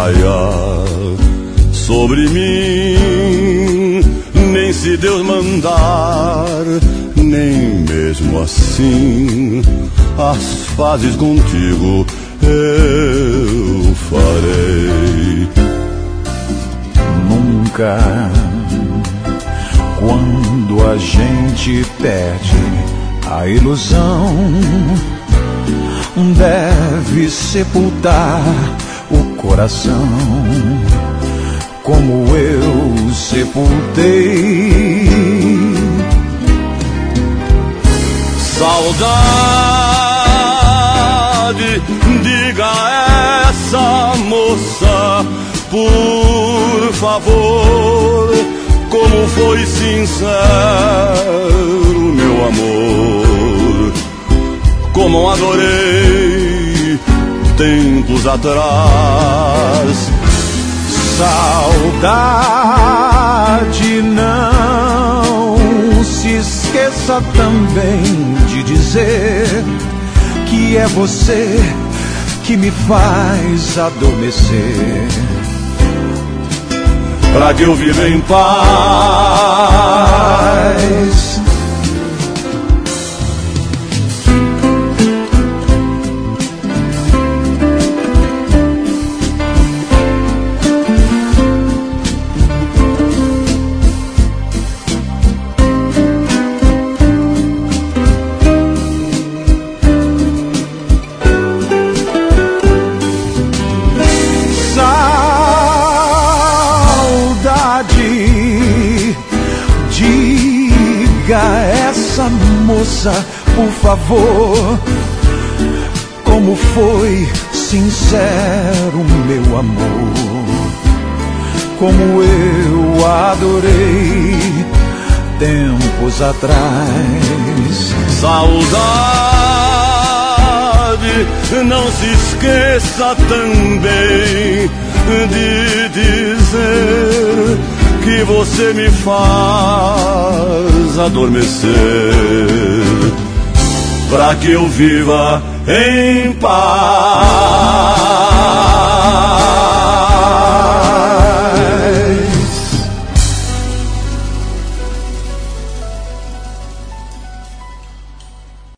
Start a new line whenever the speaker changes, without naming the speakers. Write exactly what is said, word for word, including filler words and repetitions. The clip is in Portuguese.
caia sobre mim, nem se Deus mandar, nem mesmo assim as fases contigo eu farei.
Nunca, quando a gente perde a ilusão, deve sepultar o coração, como eu sepultei.
Saudade, diga a essa moça, por favor, como foi sincero meu amor, como adorei tempos atrás.
Saudade, não se esqueça também de dizer que é você que me faz adormecer,
pra que eu viva em paz.
Diga a essa moça, por favor, como foi sincero meu amor, como eu adorei tempos atrás.
Saudade, não se esqueça também de dizer que você me faz adormecer, pra que eu viva em paz.